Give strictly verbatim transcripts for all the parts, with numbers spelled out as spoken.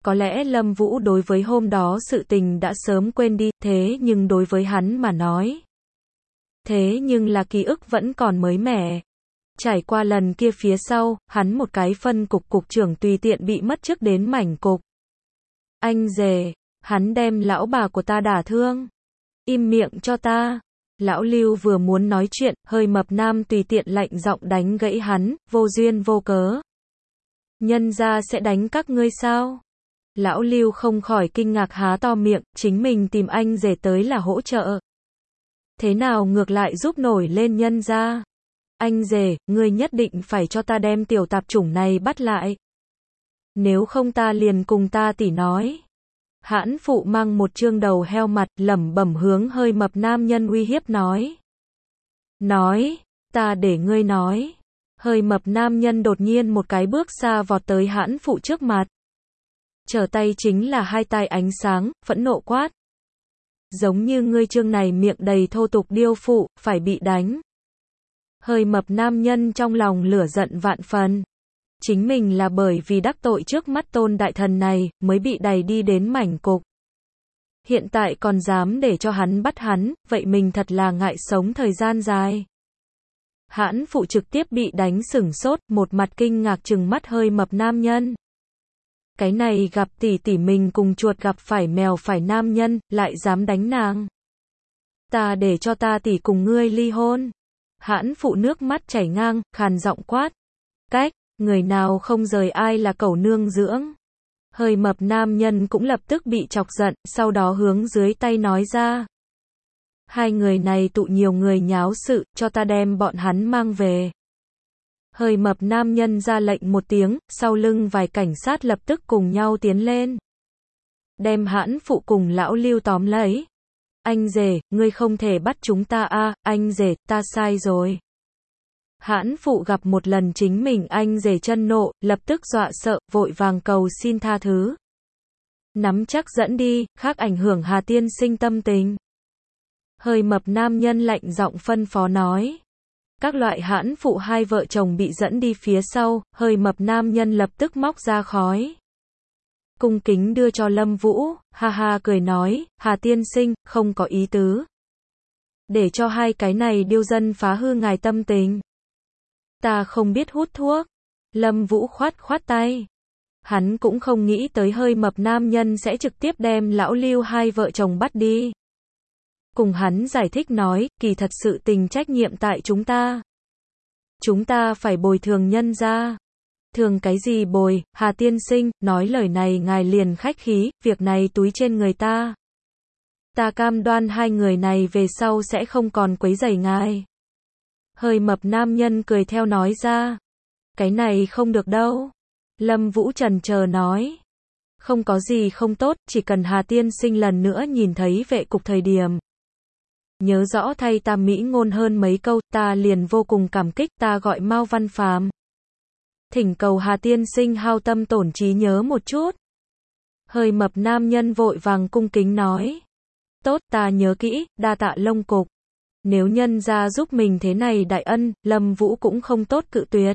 Có lẽ Lâm Vũ đối với hôm đó sự tình đã sớm quên đi, thế nhưng đối với hắn mà nói. Thế nhưng là ký ức vẫn còn mới mẻ. Trải qua lần kia phía sau, hắn một cái phân cục cục trưởng tùy tiện bị mất chức đến mảnh cục. Anh rể, hắn đem lão bà của ta đả thương. Im miệng cho ta. Lão Lưu vừa muốn nói chuyện, hơi mập nam tùy tiện lạnh giọng đánh gãy hắn, vô duyên vô cớ. Nhân gia sẽ đánh các ngươi sao? Lão Lưu không khỏi kinh ngạc há to miệng, chính mình tìm anh rể tới là hỗ trợ. Thế nào ngược lại giúp nổi lên nhân gia? Anh rể, ngươi nhất định phải cho ta đem tiểu tạp chủng này bắt lại. Nếu không ta liền cùng ta tỉ nói. Hãn phụ mang một trương đầu heo mặt, lẩm bẩm hướng hơi mập nam nhân uy hiếp nói. Nói, ta để ngươi nói. Hơi mập nam nhân đột nhiên một cái bước xa vọt tới hãn phụ trước mặt. Trở tay chính là hai tai ánh sáng, phẫn nộ quát. Giống như ngươi trương này miệng đầy thô tục điêu phụ, phải bị đánh. Hơi mập nam nhân trong lòng lửa giận vạn phần. Chính mình là bởi vì đắc tội trước mắt tôn đại thần này, mới bị đày đi đến mảnh cục. Hiện tại còn dám để cho hắn bắt hắn, vậy mình thật là ngại sống thời gian dài. Hãn phụ trực tiếp bị đánh sửng sốt, một mặt kinh ngạc trừng mắt hơi mập nam nhân. Cái này gặp tỷ tỷ mình cùng chuột gặp phải mèo phải nam nhân, lại dám đánh nàng. Ta để cho ta tỷ cùng ngươi ly hôn. Hãn phụ nước mắt chảy ngang, khàn giọng quát. Cách, người nào không rời ai là cẩu nương dưỡng. Hơi mập nam nhân cũng lập tức bị chọc giận, sau đó hướng dưới tay nói ra. Hai người này tụ nhiều người nháo sự, cho ta đem bọn hắn mang về. Hơi mập nam nhân ra lệnh một tiếng, sau lưng vài cảnh sát lập tức cùng nhau tiến lên. Đem hãn phụ cùng lão Lưu tóm lấy. Anh rể, ngươi không thể bắt chúng ta a, à, anh rể, ta sai rồi. Hãn phụ gặp một lần chính mình anh rể chân nộ, lập tức dọa sợ, vội vàng cầu xin tha thứ. Nắm chắc dẫn đi, khác ảnh hưởng Hà tiên sinh tâm tình. Hơi mập nam nhân lạnh giọng phân phó nói. Các loại hãn phụ hai vợ chồng bị dẫn đi phía sau, hơi mập nam nhân lập tức móc ra khói. Cung kính đưa cho Lâm Vũ, ha ha cười nói, Hà tiên sinh, không có ý tứ. Để cho hai cái này điêu dân phá hư ngài tâm tình. Ta không biết hút thuốc. Lâm Vũ khoát khoát tay. Hắn cũng không nghĩ tới hơi mập nam nhân sẽ trực tiếp đem lão Lưu hai vợ chồng bắt đi. Cùng hắn giải thích nói, kỳ thật sự tình trách nhiệm tại chúng ta. Chúng ta phải bồi thường nhân ra. Thường cái gì bồi, Hà tiên sinh, nói lời này ngài liền khách khí, việc này túi trên người ta. Ta cam đoan hai người này về sau sẽ không còn quấy rầy ngài. Hơi mập nam nhân cười theo nói ra. Cái này không được đâu. Lâm Vũ chần chờ nói. Không có gì không tốt, chỉ cần Hà tiên sinh lần nữa nhìn thấy vệ cục thời điểm. Nhớ rõ thay ta mỹ ngôn hơn mấy câu, ta liền vô cùng cảm kích, ta gọi Mao Văn Phàm. Thỉnh cầu Hà tiên sinh hao tâm tổn trí nhớ một chút. Hơi mập nam nhân vội vàng cung kính nói. Tốt, ta nhớ kỹ, đa tạ Lông cục. Nếu nhân ra giúp mình thế này đại ân, Lâm Vũ cũng không tốt cự tuyệt.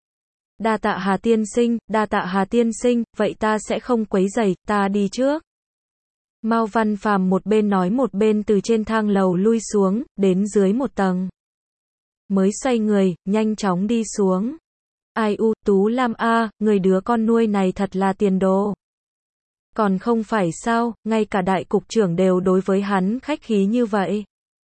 Đa tạ Hà tiên sinh, đa tạ Hà tiên sinh, vậy ta sẽ không quấy rầy, ta đi trước. Mao Văn Phàm một bên nói một bên từ trên thang lầu lui xuống, đến dưới một tầng. Mới xoay người, nhanh chóng đi xuống. Ai u, Tú Lam a, người đứa con nuôi này thật là tiền đồ. Còn không phải sao, ngay cả đại cục trưởng đều đối với hắn khách khí như vậy.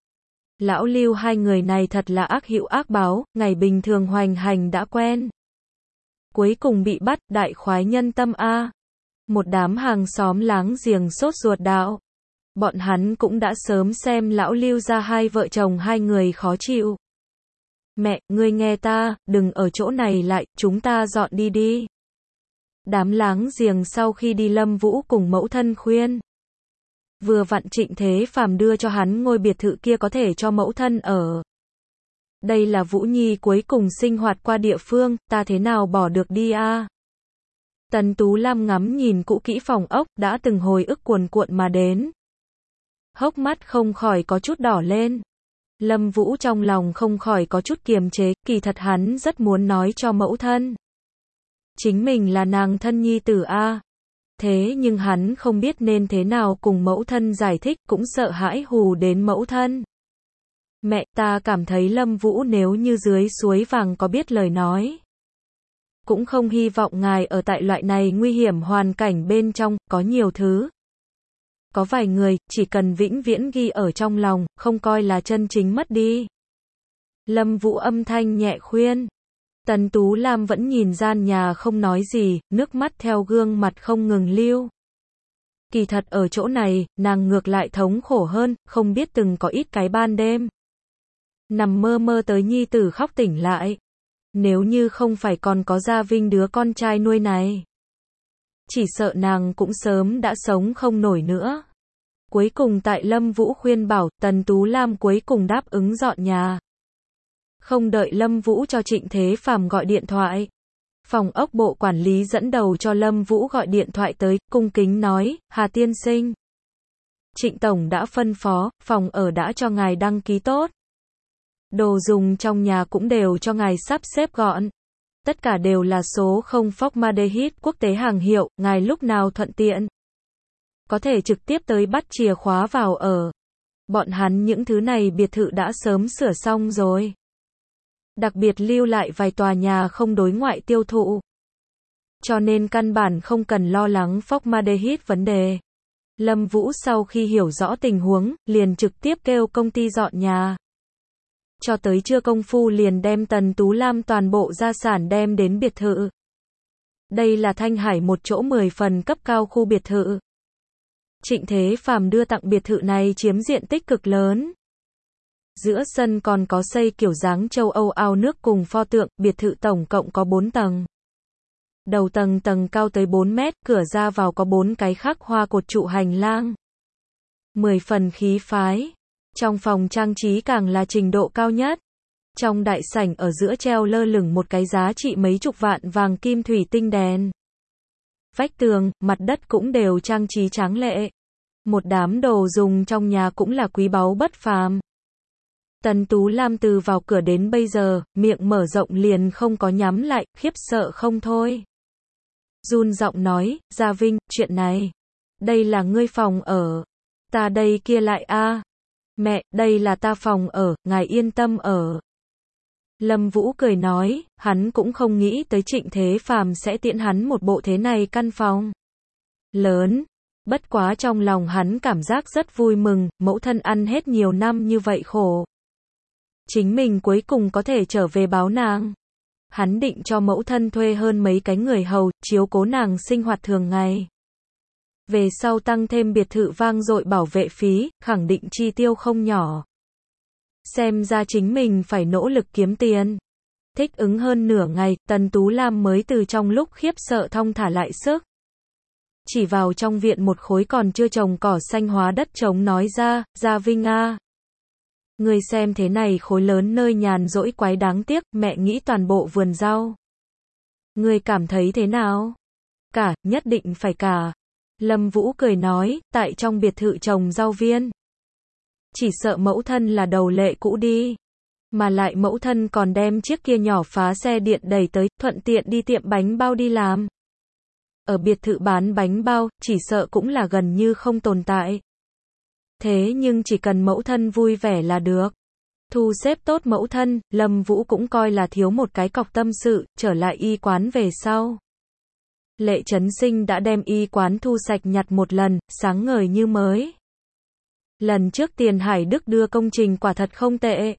Lão Lưu hai người này thật là ác hữu ác báo, ngày bình thường hoành hành đã quen. Cuối cùng bị bắt, đại khoái nhân tâm a. Một đám hàng xóm láng giềng sốt ruột đạo. Bọn hắn cũng đã sớm xem lão Lưu ra hai vợ chồng hai người khó chịu. Mẹ, ngươi nghe ta, đừng ở chỗ này lại, chúng ta dọn đi đi. Đám láng giềng sau khi đi Lâm Vũ cùng mẫu thân khuyên. Vừa vặn Trịnh Thế Phàm đưa cho hắn ngôi biệt thự kia có thể cho mẫu thân ở. Đây là Vũ Nhi cuối cùng sinh hoạt qua địa phương, ta thế nào bỏ được đi a? À? Tần Tú Lam ngắm nhìn cũ kỹ phòng ốc, đã từng hồi ức cuồn cuộn mà đến. Hốc mắt không khỏi có chút đỏ lên. Lâm Vũ trong lòng không khỏi có chút kiềm chế, kỳ thật hắn rất muốn nói cho mẫu thân. Chính mình là nàng thân nhi tử a. thế nhưng hắn không biết nên thế nào cùng mẫu thân giải thích, cũng sợ hãi hù đến mẫu thân. Mẹ, ta cảm thấy Lâm Vũ nếu như dưới suối vàng có biết lời nói. Cũng không hy vọng ngài ở tại loại này nguy hiểm hoàn cảnh bên trong, có nhiều thứ. Có vài người, chỉ cần vĩnh viễn ghi ở trong lòng, không coi là chân chính mất đi. Lâm Vũ âm thanh nhẹ khuyên. Tần Tú Lam vẫn nhìn gian nhà không nói gì, nước mắt theo gương mặt không ngừng lưu. Kỳ thật ở chỗ này, nàng ngược lại thống khổ hơn, không biết từng có ít cái ban đêm. Nằm mơ mơ tới nhi tử khóc tỉnh lại. Nếu như không phải còn có Gia Vinh đứa con trai nuôi này. Chỉ sợ nàng cũng sớm đã sống không nổi nữa. Cuối cùng tại Lâm Vũ khuyên bảo, Tần Tú Lam cuối cùng đáp ứng dọn nhà. Không đợi Lâm Vũ cho Trịnh Thế Phàm gọi điện thoại. Phòng ốc bộ quản lý dẫn đầu cho Lâm Vũ gọi điện thoại tới, cung kính nói, Hà tiên sinh. Trịnh Tổng đã phân phó, phòng ở đã cho ngài đăng ký tốt. Đồ dùng trong nhà cũng đều cho ngài sắp xếp gọn. Tất cả đều là số không formaldehyde quốc tế hàng hiệu, ngài lúc nào thuận tiện. Có thể trực tiếp tới bắt chìa khóa vào ở. Bọn hắn những thứ này biệt thự đã sớm sửa xong rồi. Đặc biệt lưu lại vài tòa nhà không đối ngoại tiêu thụ. Cho nên căn bản không cần lo lắng formaldehyde vấn đề. Lâm Vũ sau khi hiểu rõ tình huống, liền trực tiếp kêu công ty dọn nhà. Cho tới trưa công phu liền đem Tần Tú Lam toàn bộ gia sản đem đến biệt thự. Đây là Thanh Hải một chỗ mười phần cấp cao khu biệt thự. Trịnh Thế Phàm đưa tặng biệt thự này chiếm diện tích cực lớn. Giữa sân còn có xây kiểu dáng châu Âu ao nước cùng pho tượng, biệt thự tổng cộng có bốn tầng. Đầu tầng tầng cao tới bốn mét, cửa ra vào có bốn cái khắc hoa cột trụ hành lang. Mười phần khí phái. Trong phòng trang trí càng là trình độ cao nhất. Trong đại sảnh ở giữa treo lơ lửng một cái giá trị mấy chục vạn vàng kim thủy tinh đèn. Vách tường, mặt đất cũng đều trang trí tráng lệ. Một đám đồ dùng trong nhà cũng là quý báu bất phàm. Tần Tú Lam từ vào cửa đến bây giờ, miệng mở rộng liền không có nhắm lại, khiếp sợ không thôi. Run giọng nói, Gia Vinh, chuyện này. Đây là ngươi phòng ở. Ta đây kia lại a. À. Mẹ, đây là ta phòng ở, ngài yên tâm ở. Lâm Vũ cười nói, hắn cũng không nghĩ tới Trịnh Thế Phàm sẽ tiễn hắn một bộ thế này căn phòng lớn. Bất quá trong lòng hắn cảm giác rất vui mừng, mẫu thân ăn hết nhiều năm như vậy khổ. Chính mình cuối cùng có thể trở về báo nàng. Hắn định cho mẫu thân thuê hơn mấy cái người hầu, chiếu cố nàng sinh hoạt thường ngày. Về sau tăng thêm biệt thự vang dội bảo vệ phí, khẳng định chi tiêu không nhỏ. Xem ra chính mình phải nỗ lực kiếm tiền. Thích ứng hơn nửa ngày, Tần Tú Lam mới từ trong lúc khiếp sợ thong thả lại sức. Chỉ vào trong viện một khối còn chưa trồng cỏ xanh hóa đất trống nói ra, Gia Vinh a. Người xem thế này khối lớn nơi nhàn rỗi quái đáng tiếc, mẹ nghĩ toàn bộ vườn rau. Người cảm thấy thế nào? Cả, nhất định phải cả. Lâm Vũ cười nói, tại trong biệt thự trồng rau viên. Chỉ sợ mẫu thân là đầu lệ cũ đi. Mà lại mẫu thân còn đem chiếc kia nhỏ phá xe điện đẩy tới, thuận tiện đi tiệm bánh bao đi làm. Ở biệt thự bán bánh bao, chỉ sợ cũng là gần như không tồn tại. Thế nhưng chỉ cần mẫu thân vui vẻ là được. Thu xếp tốt mẫu thân, Lâm Vũ cũng coi là thiếu một cái cọc tâm sự, trở lại y quán về sau. Lệ Chấn Sinh đã đem y quán thu sạch nhặt một lần, sáng ngời như mới. Lần trước Tiền Hải Đức đưa công trình quả thật không tệ.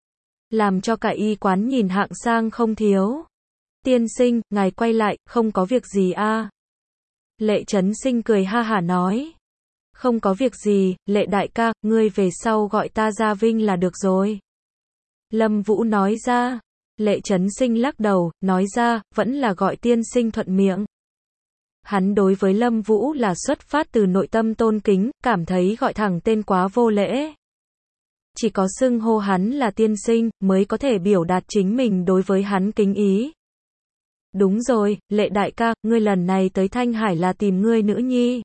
Làm cho cả y quán nhìn hạng sang không thiếu. Tiên sinh, ngài quay lại, không có việc gì a? À? Lệ Chấn Sinh cười ha hả nói. Không có việc gì, Lệ đại ca, ngươi về sau gọi ta Gia Vinh là được rồi. Lâm Vũ nói ra. Lệ Chấn Sinh lắc đầu, nói ra, vẫn là gọi tiên sinh thuận miệng. Hắn đối với Lâm Vũ là xuất phát từ nội tâm tôn kính, cảm thấy gọi thẳng tên quá vô lễ. Chỉ có xưng hô hắn là tiên sinh, mới có thể biểu đạt chính mình đối với hắn kính ý. Đúng rồi, Lệ đại ca, ngươi lần này tới Thanh Hải là tìm ngươi nữ nhi.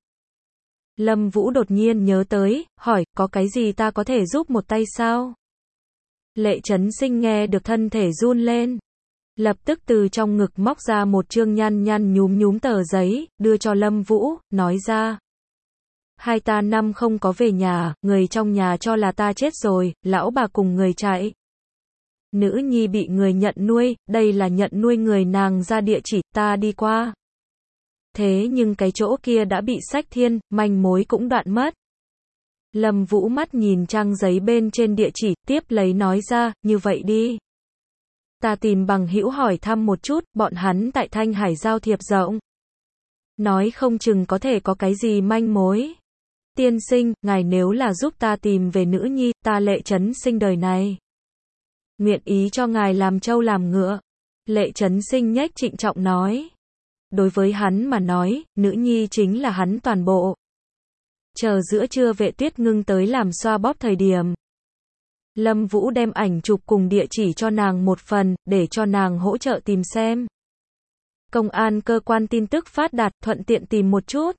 Lâm Vũ đột nhiên nhớ tới, hỏi, có cái gì ta có thể giúp một tay sao? Lệ Chấn Sinh nghe được thân thể run lên. Lập tức từ trong ngực móc ra một chương nhăn nhăn nhúm nhúm tờ giấy, đưa cho Lâm Vũ, nói ra. Hai ta năm không có về nhà, người trong nhà cho là ta chết rồi, lão bà cùng người chạy. Nữ nhi bị người nhận nuôi, đây là nhận nuôi người nàng ra địa chỉ, ta đi qua. Thế nhưng cái chỗ kia đã bị xách thiên, manh mối cũng đoạn mất. Lâm Vũ mắt nhìn trang giấy bên trên địa chỉ, tiếp lấy nói ra, như vậy đi. Ta tìm bằng hữu hỏi thăm một chút, bọn hắn tại Thanh Hải giao thiệp rộng. Nói không chừng có thể có cái gì manh mối. Tiên sinh, ngài nếu là giúp ta tìm về nữ nhi, ta Lệ Chấn Sinh đời này. Nguyện ý cho ngài làm trâu làm ngựa. Lệ Chấn Sinh nhếch trịnh trọng nói. Đối với hắn mà nói, nữ nhi chính là hắn toàn bộ. Chờ giữa trưa Vệ Tuyết Ngưng tới làm xoa bóp thời điểm. Lâm Vũ đem ảnh chụp cùng địa chỉ cho nàng một phần, để cho nàng hỗ trợ tìm xem. Công an cơ quan tin tức phát đạt, thuận tiện tìm một chút.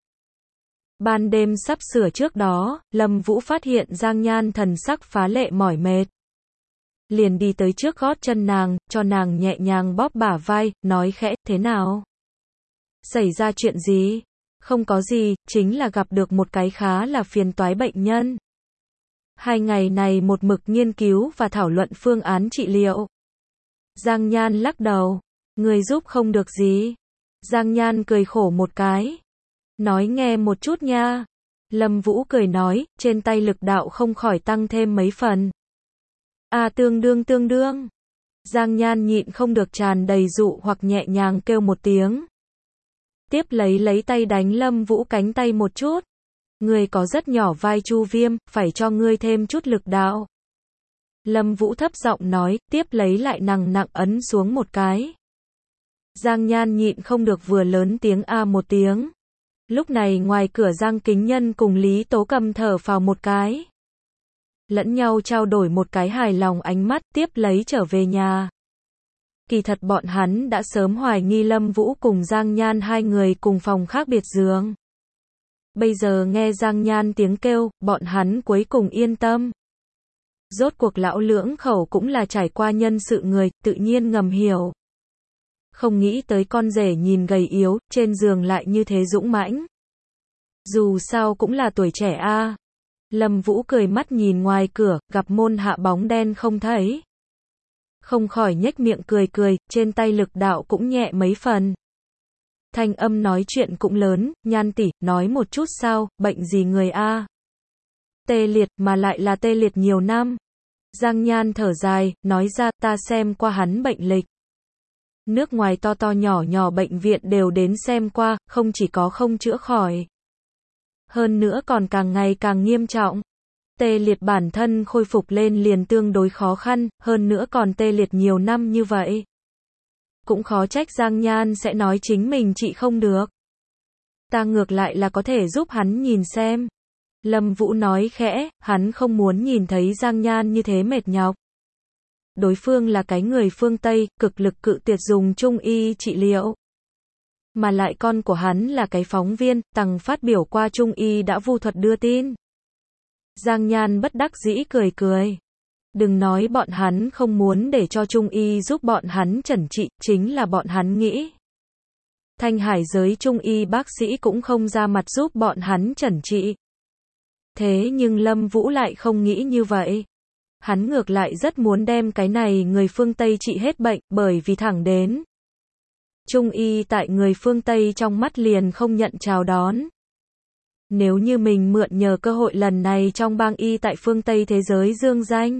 Ban đêm sắp sửa trước đó, Lâm Vũ phát hiện Giang Nhan thần sắc phá lệ mỏi mệt. Liền đi tới trước gót chân nàng, cho nàng nhẹ nhàng bóp bả vai, nói khẽ, thế nào? Xảy ra chuyện gì? Không có gì, chính là gặp được một cái khá là phiền toái bệnh nhân. Hai ngày này một mực nghiên cứu và thảo luận phương án trị liệu. Giang Nhan lắc đầu, người giúp không được gì. Giang Nhan cười khổ một cái. Nói nghe một chút nha. Lâm Vũ cười nói, trên tay lực đạo không khỏi tăng thêm mấy phần. À tương đương tương đương. Giang Nhan nhịn không được tràn đầy dụ hoặc nhẹ nhàng kêu một tiếng. Tiếp lấy lấy tay đánh Lâm Vũ cánh tay một chút. Ngươi có rất nhỏ vai chu viêm, phải cho ngươi thêm chút lực đạo. Lâm Vũ thấp giọng nói, tiếp lấy lại nặng nặng ấn xuống một cái. Giang Nhan nhịn không được vừa lớn tiếng a một tiếng. Lúc này ngoài cửa Giang Kính Nhân cùng Lý Tố Cầm thở phào một cái. Lẫn nhau trao đổi một cái hài lòng ánh mắt, tiếp lấy trở về nhà. Kỳ thật bọn hắn đã sớm hoài nghi Lâm Vũ cùng Giang Nhan hai người cùng phòng khác biệt giường. Bây giờ nghe Giang Nhan tiếng kêu, bọn hắn cuối cùng yên tâm. Rốt cuộc lão lưỡng khẩu cũng là trải qua nhân sự người, tự nhiên ngầm hiểu. Không nghĩ tới con rể nhìn gầy yếu, trên giường lại như thế dũng mãnh. Dù sao cũng là tuổi trẻ a. À. Lâm Vũ cười mắt nhìn ngoài cửa, gặp môn hạ bóng đen không thấy. Không khỏi nhếch miệng cười cười, trên tay lực đạo cũng nhẹ mấy phần. Thanh âm nói chuyện cũng lớn, Nhan tỷ, nói một chút sao, bệnh gì người a? À? Tê liệt, mà lại là tê liệt nhiều năm. Giang Nhan thở dài, nói ra, ta xem qua hắn bệnh lịch. Nước ngoài to to nhỏ nhỏ bệnh viện đều đến xem qua, không chỉ có không chữa khỏi. Hơn nữa còn càng ngày càng nghiêm trọng. Tê liệt bản thân khôi phục lên liền tương đối khó khăn, hơn nữa còn tê liệt nhiều năm như vậy. Cũng khó trách Giang Nhan sẽ nói chính mình trị không được. Ta ngược lại là có thể giúp hắn nhìn xem. Lâm Vũ nói khẽ, hắn không muốn nhìn thấy Giang Nhan như thế mệt nhọc. Đối phương là cái người phương Tây, cực lực cự tuyệt dùng trung y trị liệu. Mà lại con của hắn là cái phóng viên, tằng phát biểu qua trung y đã vu thuật đưa tin. Giang Nhan bất đắc dĩ cười cười. Đừng nói bọn hắn không muốn để cho trung y giúp bọn hắn chẩn trị, chính là bọn hắn nghĩ. Thanh Hải giới trung y bác sĩ cũng không ra mặt giúp bọn hắn chẩn trị. Thế nhưng Lâm Vũ lại không nghĩ như vậy. Hắn ngược lại rất muốn đem cái này người phương Tây trị hết bệnh, bởi vì thẳng đến. Trung y tại người phương Tây trong mắt liền không nhận chào đón. Nếu như mình mượn nhờ cơ hội lần này trong bang y tại phương Tây thế giới dương danh.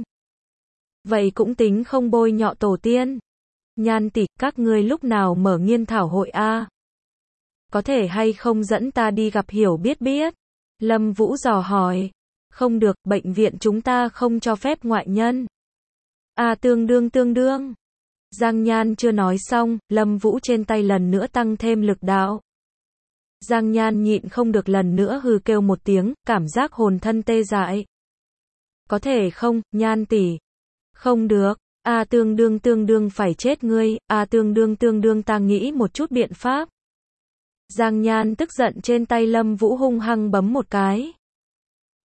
Vậy cũng tính không bôi nhọ tổ tiên. Nhan tỷ, các ngươi lúc nào mở nghiên thảo hội a? Có thể hay không dẫn ta đi gặp hiểu biết biết? Lâm Vũ dò hỏi. Không được, bệnh viện chúng ta không cho phép ngoại nhân. À tương đương tương đương. Giang Nhan chưa nói xong, Lâm Vũ trên tay lần nữa tăng thêm lực đạo. Giang Nhan nhịn không được lần nữa hừ kêu một tiếng, cảm giác hồn thân tê dại. Có thể không, Nhan tỷ? Không được. À tương đương tương đương phải chết ngươi, à tương đương tương đương ta nghĩ một chút biện pháp. Giang Nhan tức giận trên tay Lâm Vũ hung hăng bấm một cái.